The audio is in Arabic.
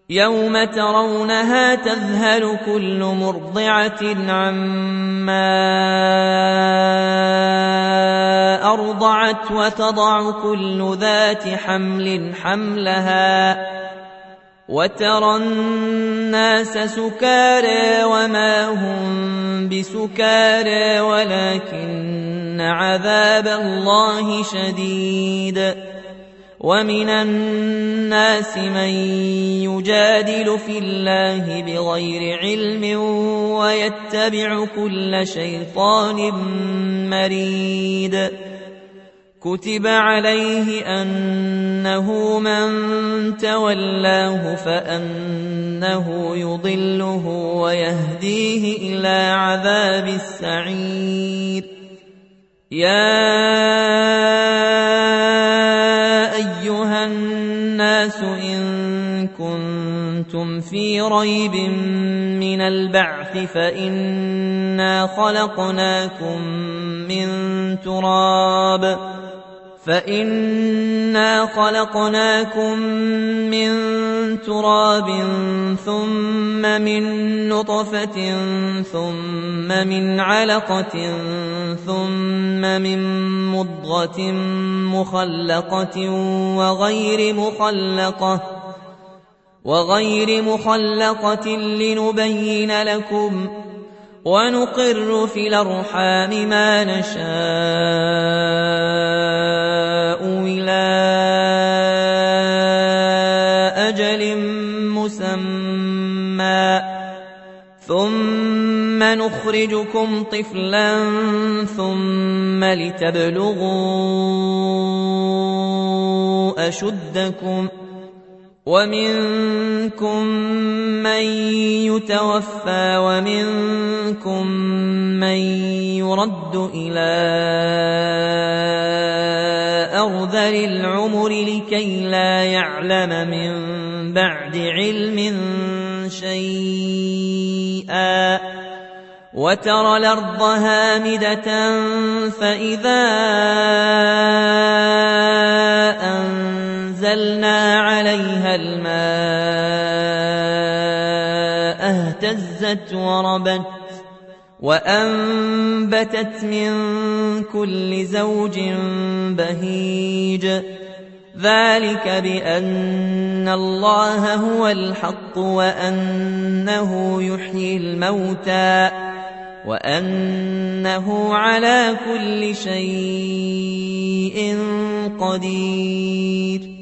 يوم ترونها تذهل كل مرضعة عما أرضعت وتضع كل ذات حمل حملها وترى الناس سكارى وما هم بسكارى ولكن عذاب الله شديد. ومن الناس من يجادل في الله بغير علم ويتبع كل شيطان مريد. كتب عليه أنه من تولاه فأنه يضله ويهديه إلى عذاب السعير. يا أيها الناس إن كنتم في ريب من البعث فإنا خلقناكم من تراب ثم من نطفة ثم من علقة ثم من مضغة مخلقة وغير مخلقة لنبين لكم ونقر في الأرحام ما نشاء إلى أجل مسمى ثم نخرجكم طفلا ثم لتبلغوا أشدكم ومنكم من يتوفى ومنكم من يرد إلى أرذل العمر لكي لا يعلم من بعد علم شيئا. وترى الأرض هامدة فإذا أنزلنا عليها الماء اهتزت وربت وأنبتت من كل زوج بهيج. ذلك بأن الله هو الحق وأنه يحيي الموتى وأنه على كل شيء قدير.